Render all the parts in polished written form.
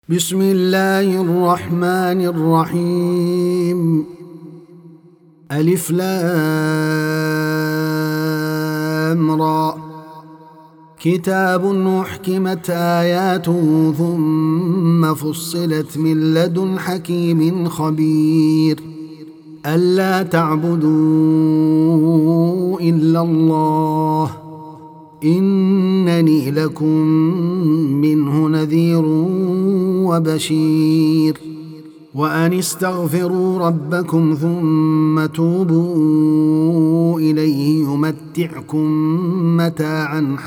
بسم الله الرحمن الرحيم. ألف لام را. كتاب أحكمت آياته ثم فصلت من لدن حكيم خبير. ألا تعبدوا إلا الله إنني لكم منه نذير وبشير. وأن استغفروا ربكم ثم توبوا إليه يمتعكم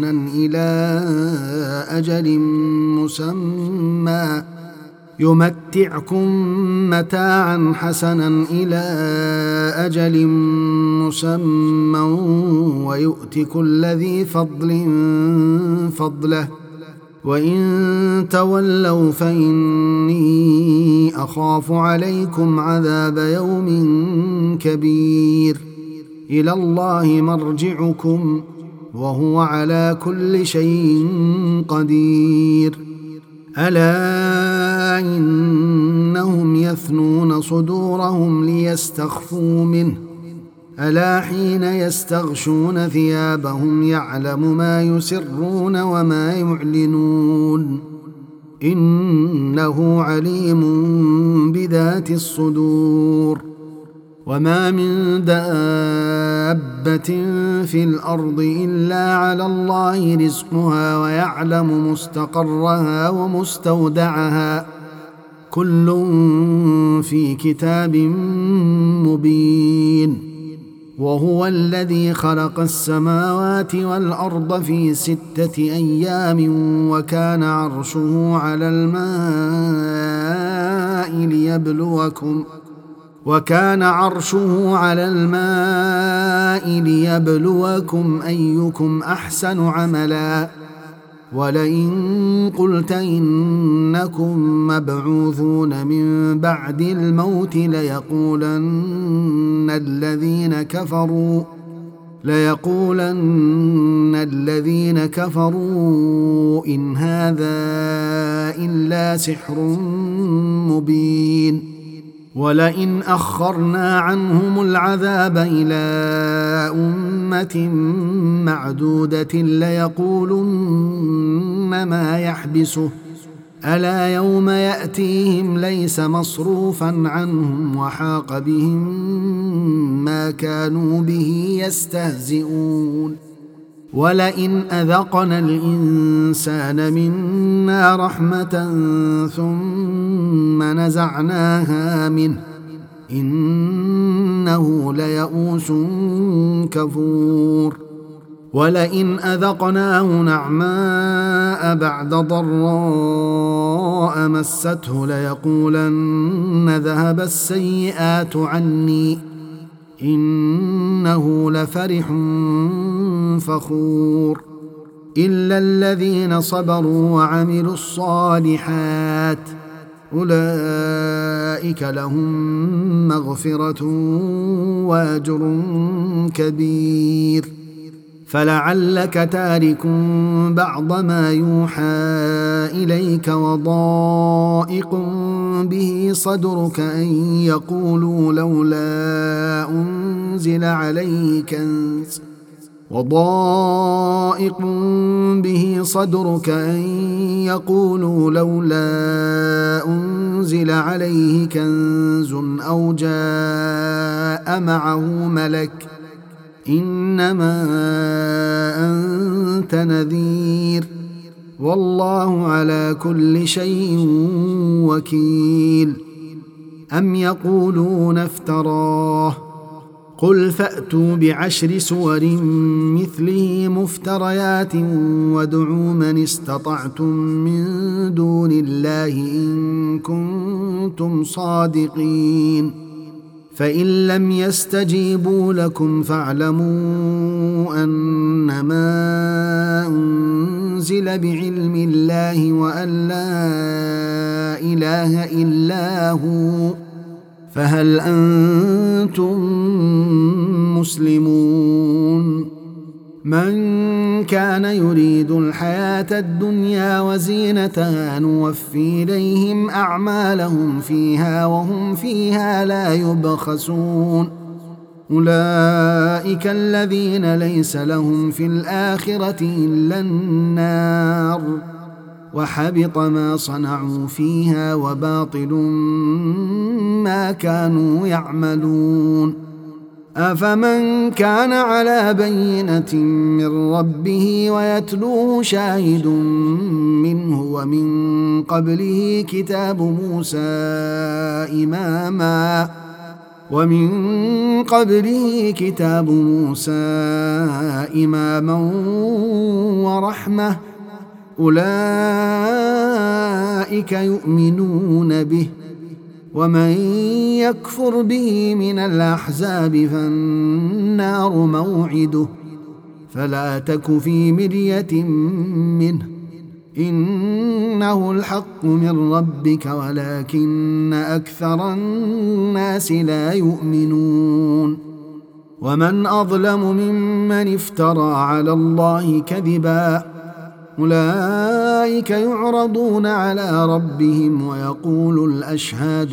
متاعا حسنا إلى أجل مسمى ويؤت كل ذي فضل فضله وإن تولوا فإني أخاف عليكم عذاب يوم كبير. إلى الله مرجعكم وهو على كل شيء قدير. ألا إنهم يثنون صدورهم ليستخفوا منه ألا حين يستغشون ثيابهم يعلم ما يسرون وما يعلنون إنه عليم بذات الصدور. وما من دابة في الأرض إلا على الله رزقها ويعلم مستقرها ومستودعها كل في كتاب مبين. وهو الذي خلق السماوات والأرض في 6 أيام وكان عرشه على الماء ليبلوكم أيكم أحسن عملا. ولئن قلت إنكم مبعوثون من بعد الموت ليقولن الذين كفروا إن هذا إلا سحر مبين. ولئن أخرنا عنهم العذاب إلى أمة معدودة ليقولن ما يحبسه ألا يوم يأتيهم ليس مصروفا عنهم وحاق بهم ما كانوا به يستهزئون. ولئن أذقنا الإنسان منا رحمة ثم نزعناها منه إنه ليئوس كفور. ولئن أذقناه نعماء بعد ضراء مسته ليقولن ذهب السيئات عني إنه لفرح فخور. إلا الذين صبروا وعملوا الصالحات أولئك لهم مغفرة وأجر كبير. فلعلك تارك بعض ما يوحى إليك وضائق به صدرك أن يقولوا لولا أنزل عليه كنز أو جاء معه ملك إنما أنت نذير والله على كل شيء وكيل. أم يقولون افتراه قل فأتوا ب10 سور مثله مفتريات وادعوا من استطعتم من دون الله إن كنتم صادقين. فإن لم يستجيبوا لكم فاعلموا أنما أنزل بعلم الله وأن لا إله إلا هو فهل أنتم مسلمون. من كان يريد الحياة الدنيا وزينتها نوفي إليهم أعمالهم فيها وهم فيها لا يبخسون أولئك الذين ليس لهم في الآخرة إلا النار وحبط ما صنعوا فيها وباطل ما كانوا يعملون أفمن كان على بينة من ربه ويتلوه شاهد منه ومن قبله كتاب موسى إماما ورحمة أولئك يؤمنون به ومن يكفر به من الأحزاب فالنار موعده فلا تك في مرية منه إنه الحق من ربك ولكن أكثر الناس لا يؤمنون ومن أظلم ممن افترى على الله كذبا أولئك يعرضون على ربهم ويقول الأشهاد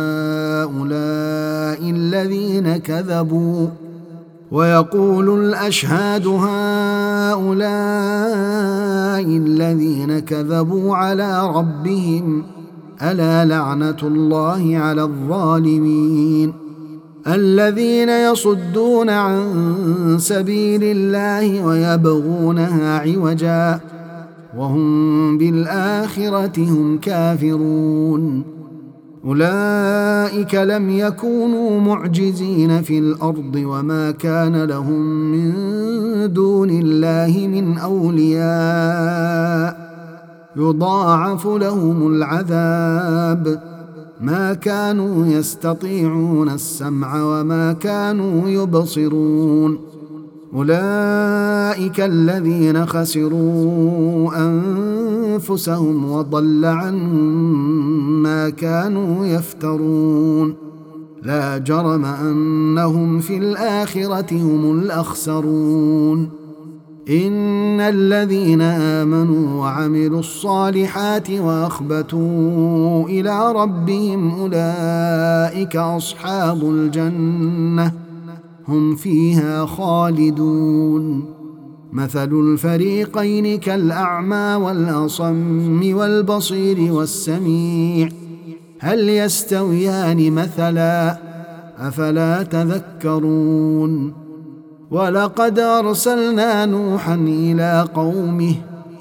هؤلاء الذين كذبوا على ربهم ألا لعنة الله على الظالمين الذين يصدون عن سبيل الله ويبغونها عوجا وهم بالآخرة هم كافرون أولئك لم يكونوا معجزين في الأرض وما كان لهم من دون الله من أولياء يضاعف لهم العذاب ما كانوا يستطيعون السمع وما كانوا يبصرون أولئك الذين خسروا أنفسهم وضل عنهم ما كانوا يفترون لا جرم أنهم في الآخرة هم الأخسرون إن الذين آمنوا وعملوا الصالحات وأخبتوا إلى ربهم أولئك أصحاب الجنة هم فيها خالدون مثل الفريقين كالأعمى والأصم والبصير والسميع هل يستويان مثلا أفلا تذكرون ولقد أرسلنا نوحا إلى قومه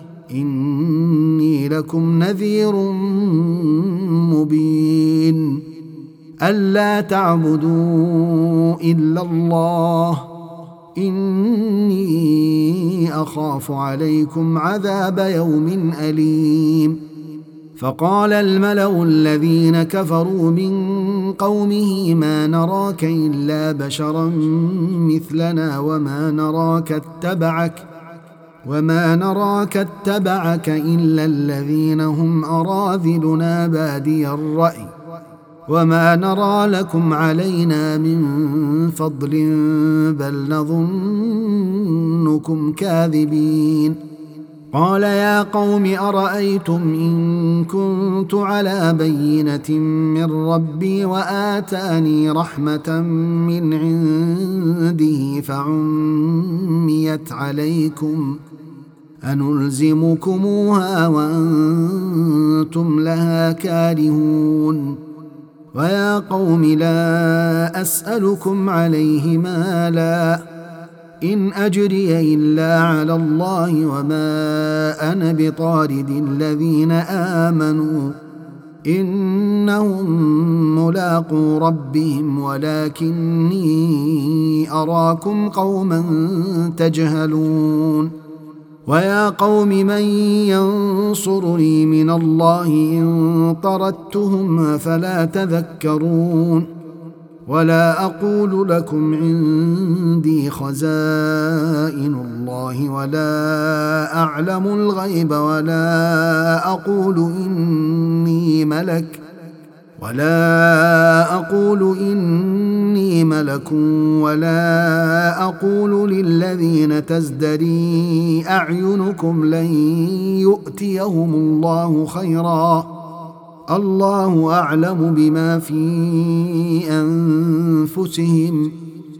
إني لكم نذير مبين ألا تعبدوا إلا الله إني أخاف عليكم عذاب يوم أليم فقال الملأ الذين كفروا من قومه ما نراك إلا بشرا مثلنا وما نراك اتبعك إلا الذين هم أراذلنا بادي الرأي وما نرى لكم علينا من فضل بل نظنكم كاذبين قال يا قوم أرأيتم إن كنت على بينة من ربي وآتاني رحمة من عنده فعميت عليكم أنلزمكموها وأنتم لها كارهون ويا قوم لا أسألكم عليه مالا إن أجري إلا على الله وما أنا بطارد الذين آمنوا إنهم ملاقو ربهم ولكني أراكم قوما تجهلون ويا قوم من ينصرني من الله إن طردتهم فلا تذكرون ولا أقول لكم عندي خزائن الله ولا أعلم الغيب ولا أقول إني ملك ولا أقول إني ملك ولا أقول للذين تزدري أعينكم لن يؤتيهم الله خيرا الله أعلم بما في أنفسهم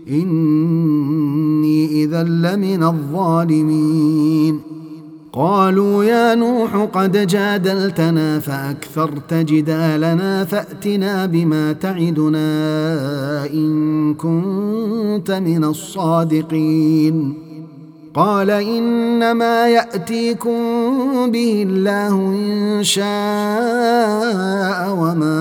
إني إذا لمن الظالمين. قالوا يا نوح قد جادلتنا فأكثرت جدالنا فأتنا بما تعدنا إن كنت من الصادقين. قال إنما يأتيكم به الله إن شاء وما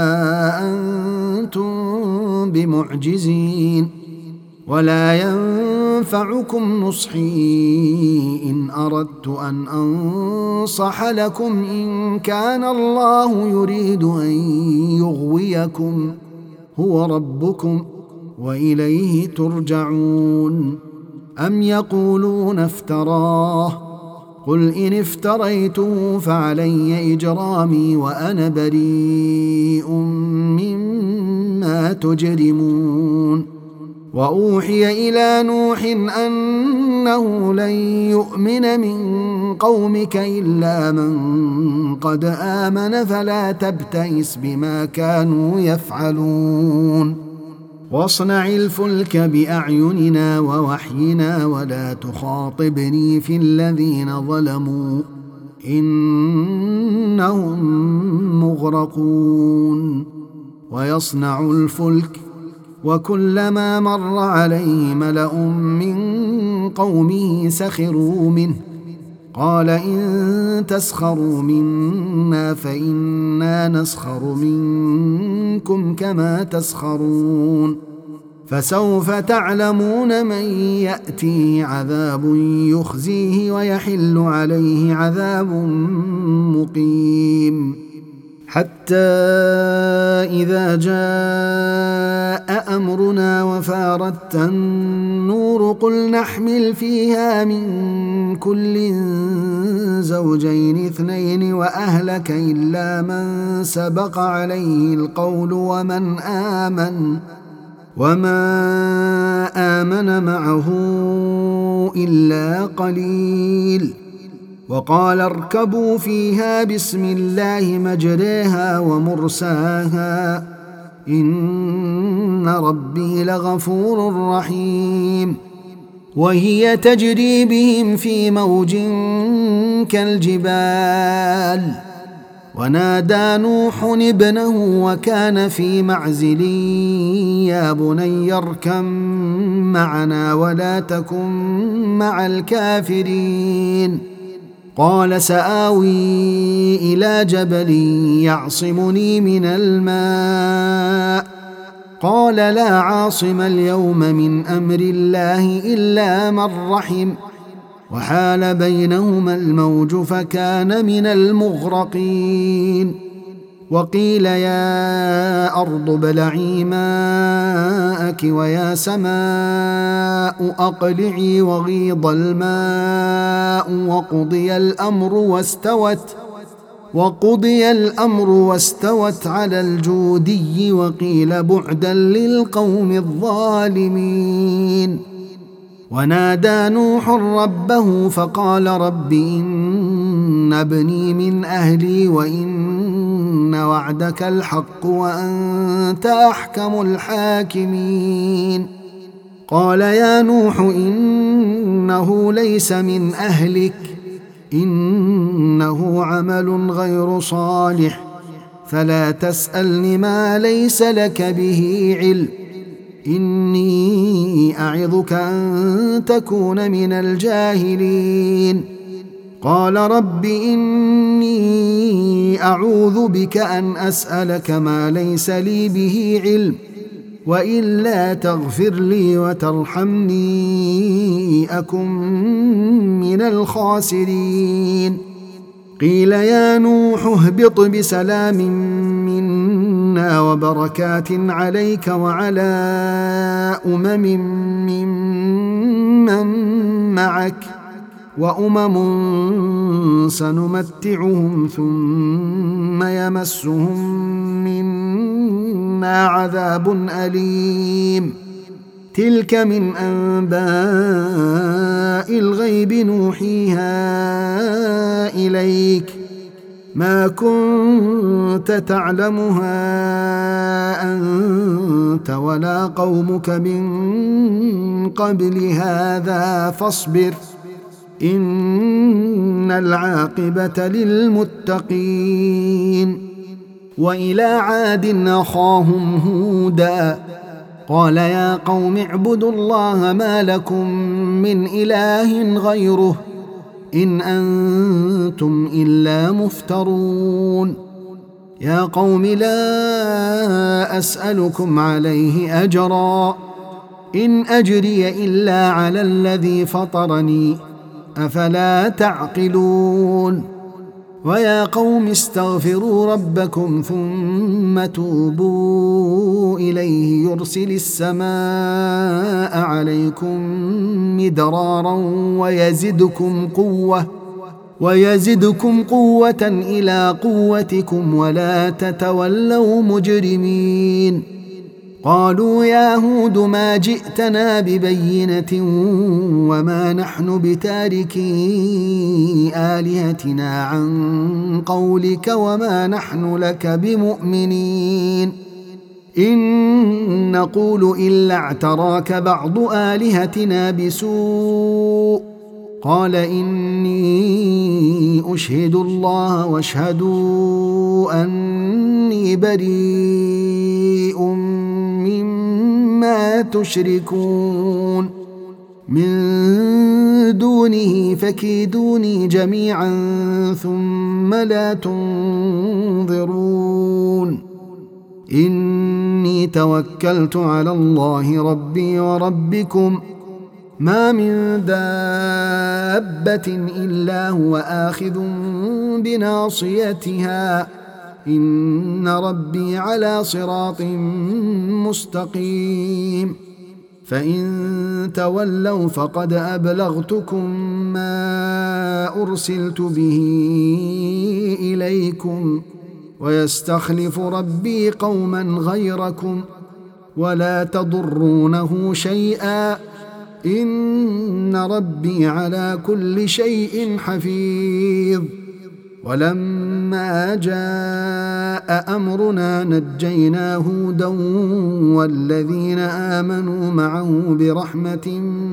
أنتم بمعجزين ولا ينفعكم نصحي إن أردت أن أنصح لكم إن كان الله يريد أن يغويكم هو ربكم وإليه ترجعون. أم يقولون افتراه قل إن افتريته فعلي إجرامي وأنا بريء مما تجرمون. وأوحي إلى نوح أنه لن يؤمن من قومك إلا من قد آمن فلا تبتئس بما كانوا يفعلون. واصنع الفلك بأعيننا ووحينا ولا تخاطبني في الذين ظلموا إنهم مغرقون. ويصنع الفلك وكلما مر عليه ملأ من قومه سخروا منه قال إن تسخروا منا فإنا نسخر منكم كما تسخرون. فسوف تعلمون من يأتيه عذاب يخزيه ويحل عليه عذاب مقيم. حتى إذا جاء أمرنا وفارت النور قل نحمل فيها من كل زوجين اثنين وأهلك إلا من سبق عليه القول وما آمن معه إلا قليل. وقال اركبوا فيها بسم الله مجريها ومرساها إن ربي لغفور رحيم. وهي تجري بهم في موج كالجبال ونادى نوح ابنه وكان في معزل يا بني اركب معنا ولا تكن مع الكافرين. قال سآوي إلى جبل يعصمني من الماء قال لا عاصم اليوم من أمر الله إلا من رحم وحال بينهما الموج فكان من المغرقين. وقيل يا أرض ابلعي ماءك ويا سماء أقلعي وغيض الماء وقضي الأمر واستوت على الجودي وقيل بعدا للقوم الظالمين. ونادى نوح ربه فقال رب إن ابني من أهلي وإن وعدك الحق وأنت أحكم الحاكمين. قال يا نوح إنه ليس من أهلك إنه عمل غير صالح فلا تسألني ما ليس لك به علم إني أعظك أن تكون من الجاهلين. قال رب إني أعوذ بك أن أسألك ما ليس لي به علم وإلا تغفر لي وترحمني أكن من الخاسرين. قيل يا نوح اهبط بسلام منا وبركات عليك وعلى ممن معك وأمم سنمتعهم ثم يمسهم منا لدنا عذاب أليم تلك من أنباء الغيب نوحيها إليك ما كنت تعلمها أنت ولا قومك من قبل هذا فاصبر إن العاقبة للمتقين وإلى عاد أخاهم هودا قال يا قوم اعبدوا الله ما لكم من إله غيره إن أنتم إلا مفترون يا قوم لا أسألكم عليه أجرا إن أجري إلا على الذي فطرني أفلا تعقلون ويا قوم استغفروا ربكم ثم توبوا إليه يرسل السماء عليكم مدرارا ويزدكم قوة إلى قوتكم ولا تتولوا مجرمين قالوا يا هود ما جئتنا ببينة وما نحن بتاركي آلهتنا عن قولك وما نحن لك بمؤمنين إن نقول إلا اعتراك بعض آلهتنا بسوء قال إني أشهد الله واشهدوا أني بريء مما تشركون من دونه فكيدوني جميعا ثم لا تنظرون إني توكلت على الله ربي وربكم ما من دابة إلا هو آخذ بناصيتها إن ربي على صراط مستقيم فإن تولوا فقد أبلغتكم ما أرسلت به إليكم ويستخلف ربي قوما غيركم ولا تضرونه شيئا إن ربي على كل شيء حفيظ ولما جاء أمرنا نجينا هودا والذين آمنوا معه برحمة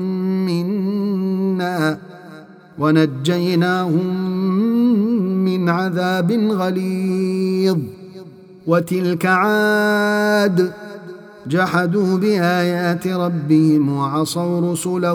منا ونجيناهم من عذاب غليظ وتلك عاد جحدوا بآيات ربهم وعصوا رسله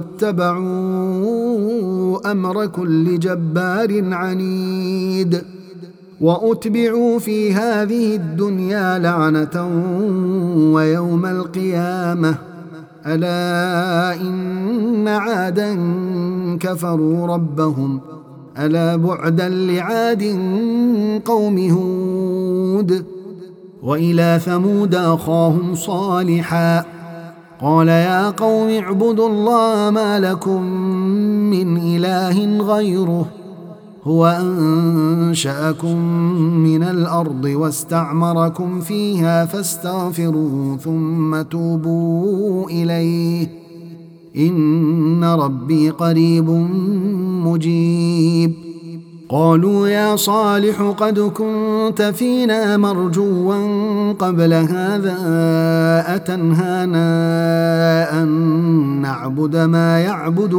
واتبعوا أمر كل جبار عنيد وأتبعوا في هذه الدنيا لعنة ويوم القيامة ألا إن عادا كفروا ربهم ألا بعدا لعاد قوم هود وإلى ثمود أخاهم صالحا قال يا قوم اعبدوا الله ما لكم من إله غيره هو أنشأكم من الأرض واستعمركم فيها فاستغفروه ثم توبوا إليه إن ربي قريب مجيب قالوا يا صالح قد كنت فينا مرجوا قبل هذا أتنهانا أن نعبد ما يعبد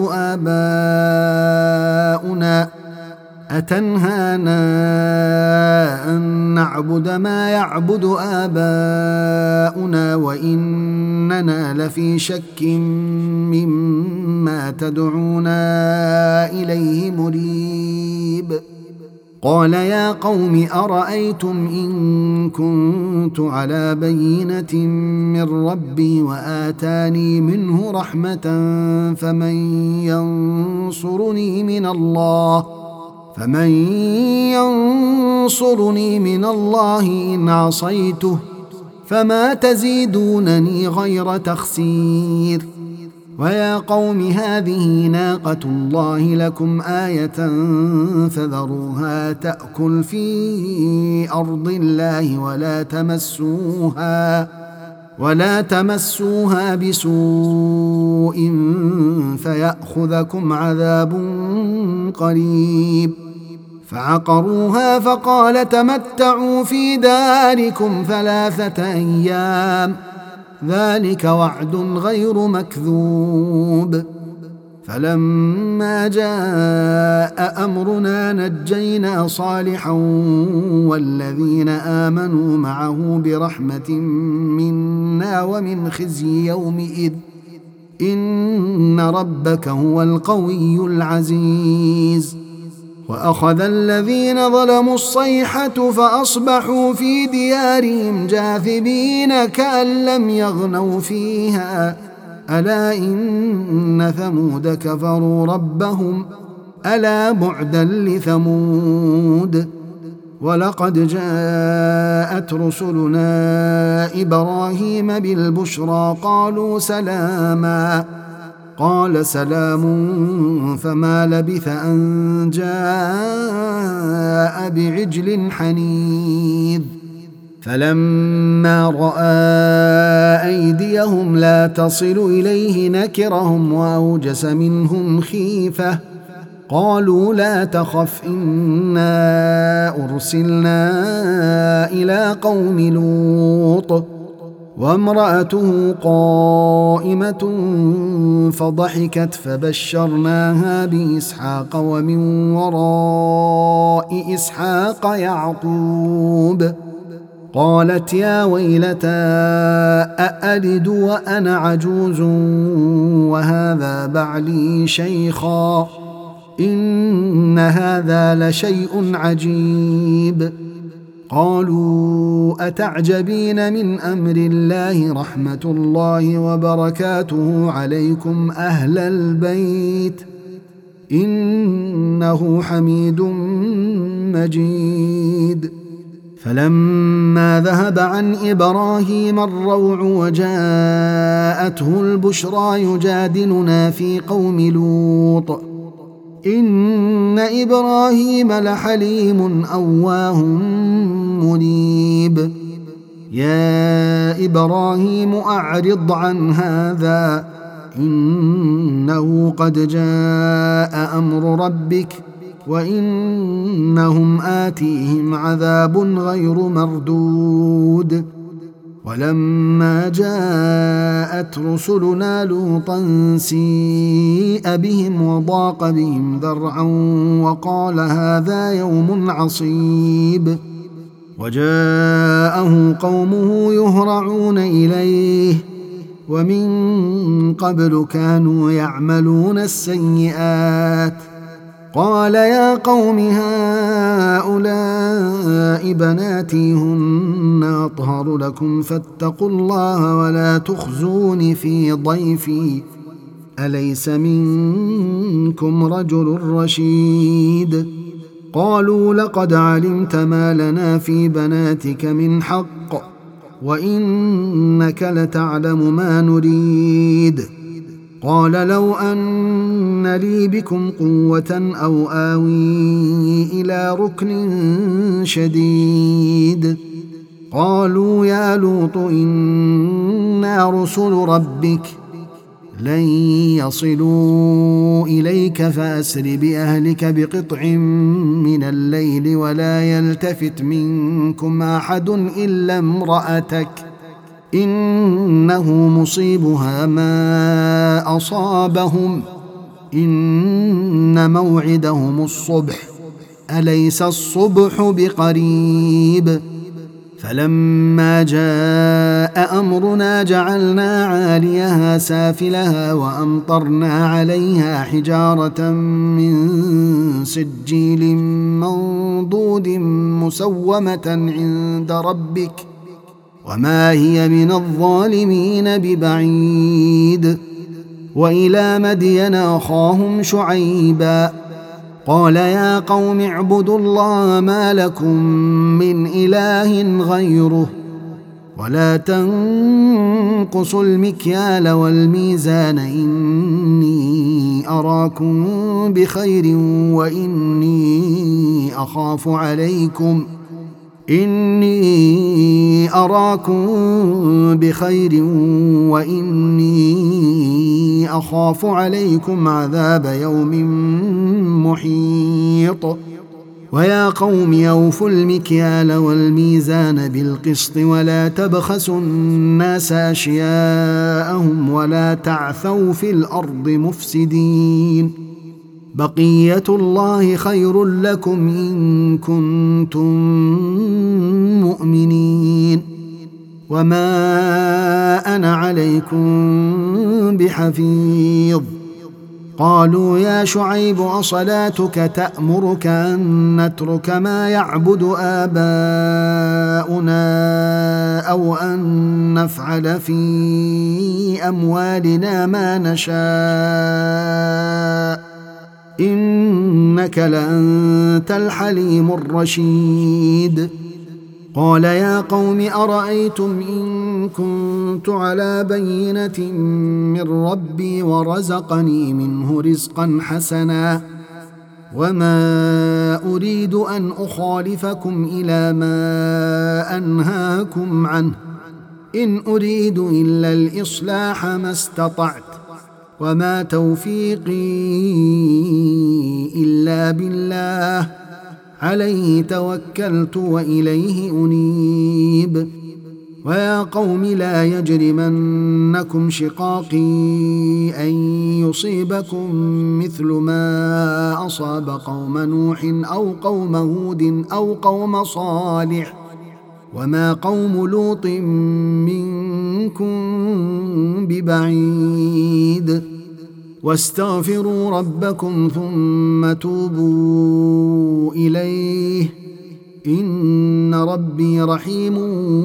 آباؤنا وإننا لفي شك مما تدعونا إليه مريب قال يا قوم أرأيتم إن كنت على بينة من ربي وآتاني منه رحمة فمن ينصرني من الله إن عصيته فما تزيدونني غير تخسير ويا قوم هذه ناقة الله لكم آية فذروها تأكل في أرض الله ولا تمسوها بسوء فيأخذكم عذاب قريب. فعقروها فقال تمتعوا في داركم 3 أيام ذلك وعد غير مكذوب. فلما جاء أمرنا نجينا صالحا والذين آمنوا معه برحمة منا ومن خزي يومئذ إن ربك هو القوي العزيز. وأخذ الذين ظلموا الصيحة فأصبحوا في ديارهم جاثمين كأن لم يغنوا فيها ألا إن ثمود كفروا ربهم ألا بعدا لثمود. ولقد جاءت رسلنا إبراهيم بالبشرى قالوا سلاما قال سلام فما لبث أن جاء بعجل حنيذ. فلما رأى أيديهم لا تصل إليه نكرهم وأوجس منهم خيفة قالوا لا تخف إنا أرسلنا إلى قوم لوط وامرأته قائمة فضحكت فبشرناها بإسحاق ومن وراء إسحاق يعقوب قالت يا ويلتى أألد وأنا عجوز وهذا بعلي شيخا إن هذا لشيء عجيب. قالوا أتعجبين من أمر الله رحمة الله وبركاته عليكم أهل البيت إنه حميد مجيد. فلما ذهب عن إبراهيم الروع وجاءته البشرى يجادلنا في قوم لوط إن إبراهيم لحليم أواه منيب. يا إبراهيم أعرض عن هذا إنه قد جاء أمر ربك وإنهم آتيهم عذاب غير مردود. ولما جاءت رسلنا لوطا سيء بهم وضاق بهم ذرعا وقال هذا يوم عصيب. وجاءه قومه يهرعون إليه ومن قبل كانوا يعملون السيئات قال يا قوم هؤلاء بناتي هن أطهر لكم فاتقوا الله ولا تخزون في ضيفي أليس منكم رجل رشيد. قالوا لقد علمت ما لنا في بناتك من حق وإنك لتعلم ما نريد. قال لو أن لي بكم قوة أو آوي إلى ركن شديد. قالوا يا لوط إنا رسل ربك لن يصلوا إليك فأسر بأهلك بقطع من الليل ولا يلتفت منكم أحد إلا امرأتك إنه مصيبها ما أصابهم إن موعدهم الصبح أليس الصبح بقريب. فلما جاء أمرنا جعلنا عاليها سافلها وأمطرنا عليها حجارة من سجيل منضود مسومة عند ربك وما هي من الظالمين ببعيد. وإلى مدين أخاهم شعيبا قال يا قوم اعبدوا الله ما لكم من إله غيره ولا تنقصوا المكيال والميزان إني أراكم بخير وإني إني أراكم بخير وإني أخاف عليكم عذاب يوم محيط. ويا قوم أوفوا المكيال والميزان بالقسط ولا تبخسوا الناس أشياءهم ولا تعثوا في الأرض مفسدين. بقية الله خير لكم إن كنتم مؤمنين وما أنا عليكم بحفيظ. قالوا يا شعيب أصلاتك تأمرك أن نترك ما يعبد آباؤنا أو أن نفعل في أموالنا ما نشاء إنك لأنت الحليم الرشيد. قال يا قوم أرأيتم إن كنت على بينة من ربي ورزقني منه رزقا حسنا وما أريد أن أخالفكم إلى ما أنهاكم عنه إن أريد إلا الإصلاح ما استطعت وما توفيقي إلا بالله عليه توكلت وإليه أنيب. ويا قوم لا يجرمنكم شقاقي أن يصيبكم مثل ما أصاب قوم نوح أو قوم هود أو قوم صالح وما قوم لوط منكم ببعيد. واستغفروا ربكم ثم توبوا إليه إن ربي رحيم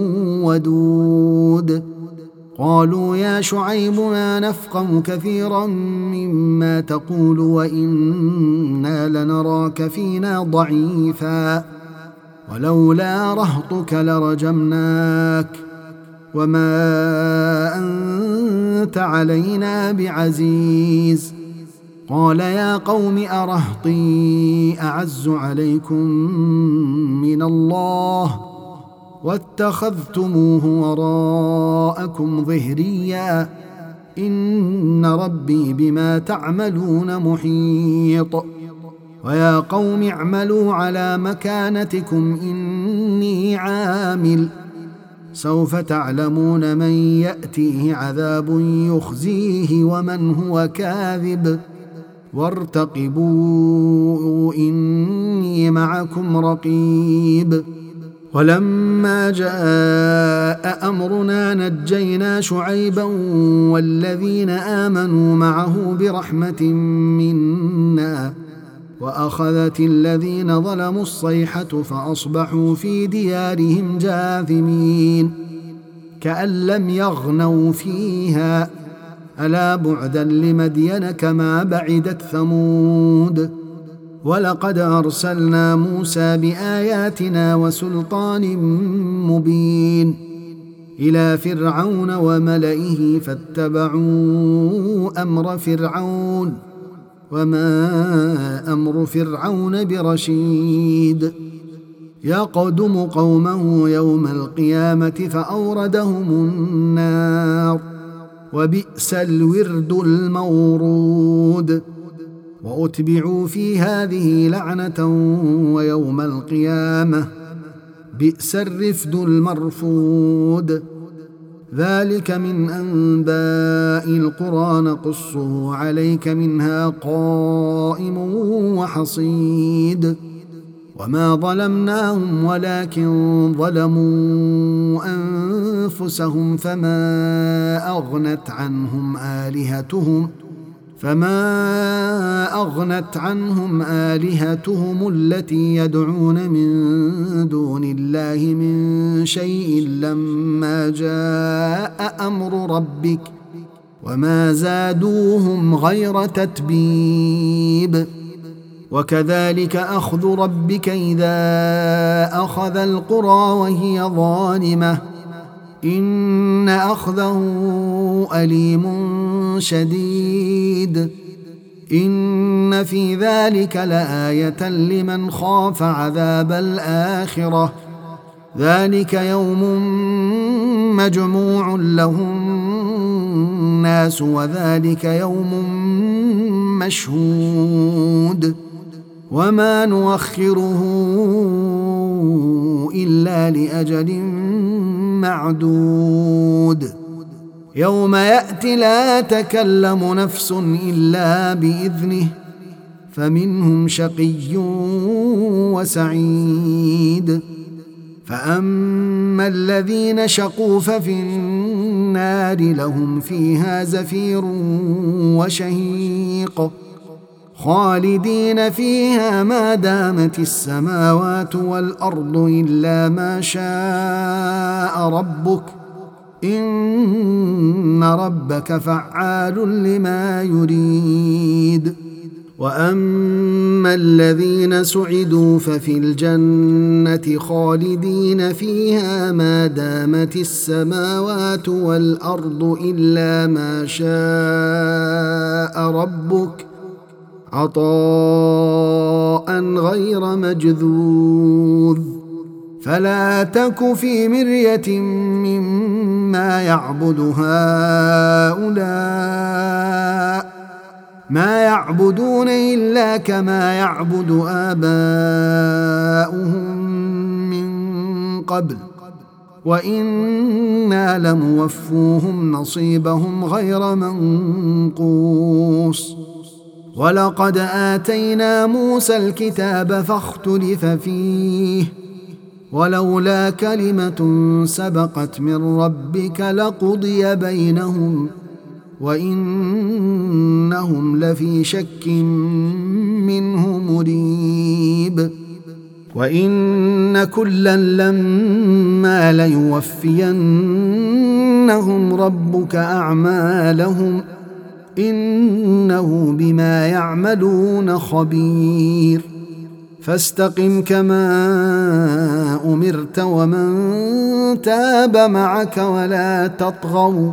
ودود. قالوا يا شعيب ما نفقه كثيرا مما تقول وإنا لنراك فينا ضعيفا ولولا رهطك لرجمناك وما أنت علينا بعزيز. قال يا قوم أرهطي أعز عليكم من الله واتخذتموه وراءكم ظهريا إن ربي بما تعملون محيط. ويا قوم اعملوا على مكانتكم إني عامل سوف تعلمون من يأتيه عذاب يخزيه ومن هو كاذب وارتقبوا إني معكم رقيب. ولما جاء أمرنا نجينا شعيبا والذين آمنوا معه برحمة منا وأخذت الذين ظلموا الصيحة فأصبحوا في ديارهم جاثمين كأن لم يغنوا فيها ألا بعدا لمدين كما بعدت ثمود. ولقد أرسلنا موسى بآياتنا وسلطان مبين إلى فرعون وملئه فاتبعوا أمر فرعون وما أمر فرعون برشيد. يقدم قومه يوم القيامة فأوردهم النار وبئس الورد المورود. وأتبعوا في هذه لعنة ويوم القيامة بئس الرفد المرفود. ذلك من أنباء القرى نقصه عليك منها قائم وحصيد. وما ظلمناهم ولكن ظلموا أنفسهم فما أغنت عنهم آلهتهم التي يدعون من دون الله من شيء لما جاء أمر ربك وما زادوهم غير تتبيب. وكذلك أخذ ربك إذا أخذ القرى وهي ظالمة إن أخذه أليم شديد. إن في ذلك لآية لمن خاف عذاب الآخرة ذلك يوم مجموع له الناس وذلك يوم مشهود وما نؤخره إلا لأجل معدود يوم يأتي لا تكلم نفس إلا بإذنه فمنهم شقي وسعيد فأما الذين شقوا ففي النار لهم فيها زفير وشهيق خالدين فيها ما دامت السماوات والأرض إلا ما شاء ربك إن ربك فعال لما يريد وأما الذين سعدوا ففي الجنة خالدين فيها ما دامت السماوات والأرض إلا ما شاء ربك عطاء غير مجذوذ فلا تك في مرية مما يعبد هؤلاء ما يعبدون إلا كما يعبد آباؤهم من قبل وإنا لموفوهم نصيبهم غير منقوص ولقد آتينا موسى الكتاب فاختلف فيه ولولا كلمة سبقت من ربك لقضي بينهم وإنهم لفي شك منه مريب وإن كلا لما ليوفينهم ربك أعمالهم إنه بما يعملون خبير فاستقم كما أمرت ومن تاب معك ولا تطغوا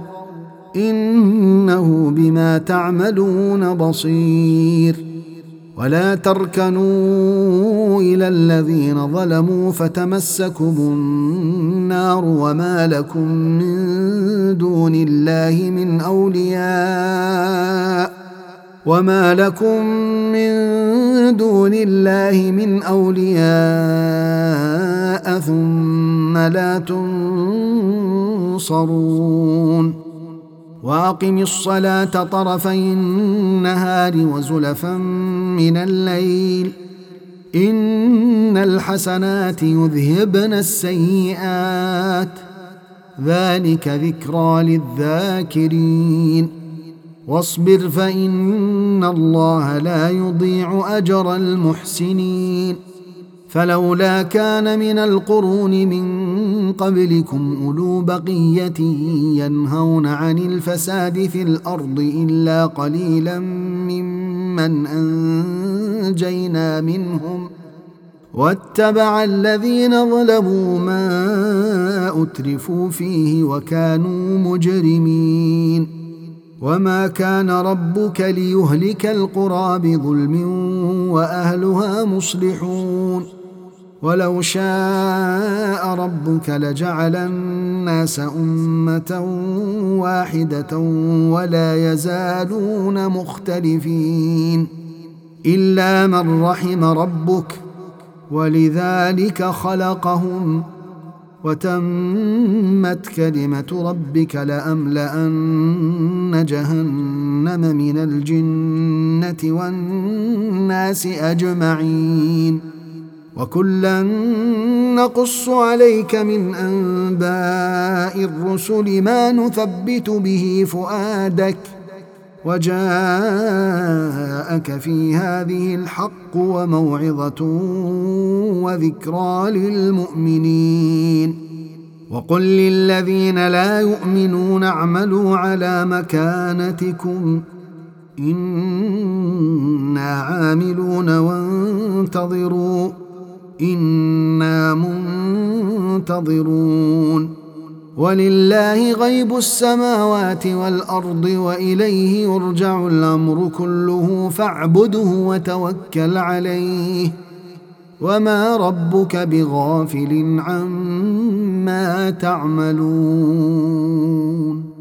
إنه بما تعملون بصير ولا تركنوا إلى الذين ظلموا فتمسكم النار وما لكم من دون الله من أولياء ثم لا تنصرون وأقم الصلاة طرفي النهار وزلفا من الليل إن الحسنات يذهبن السيئات ذلك ذكرى للذاكرين واصبر فإن الله لا يضيع أجر المحسنين فلولا كان من القرون من قبلكم أولو بقية ينهون عن الفساد في الأرض إلا قليلا ممن أنجينا منهم واتبع الذين ظلموا ما أترفوا فيه وكانوا مجرمين وما كان ربك ليهلك القرى بظلم وأهلها مصلحون ولو شاء ربك لجعل الناس أمة واحدة ولا يزالون مختلفين إلا من رحم ربك ولذلك خلقهم وتمت كلمة ربك لأملأن جهنم من الجنة والناس أجمعين وكلا نقص عليك من أنباء الرسل ما نثبت به فؤادك وجاءك في هذه الحق وموعظة وذكرى للمؤمنين وقل للذين لا يؤمنون اعملوا على مكانتكم إنا عاملون وانتظروا إنا منتظرون ولله غيب السماوات والأرض وإليه يرجع الأمر كله فاعبده وتوكل عليه وما ربك بغافل عما تعملون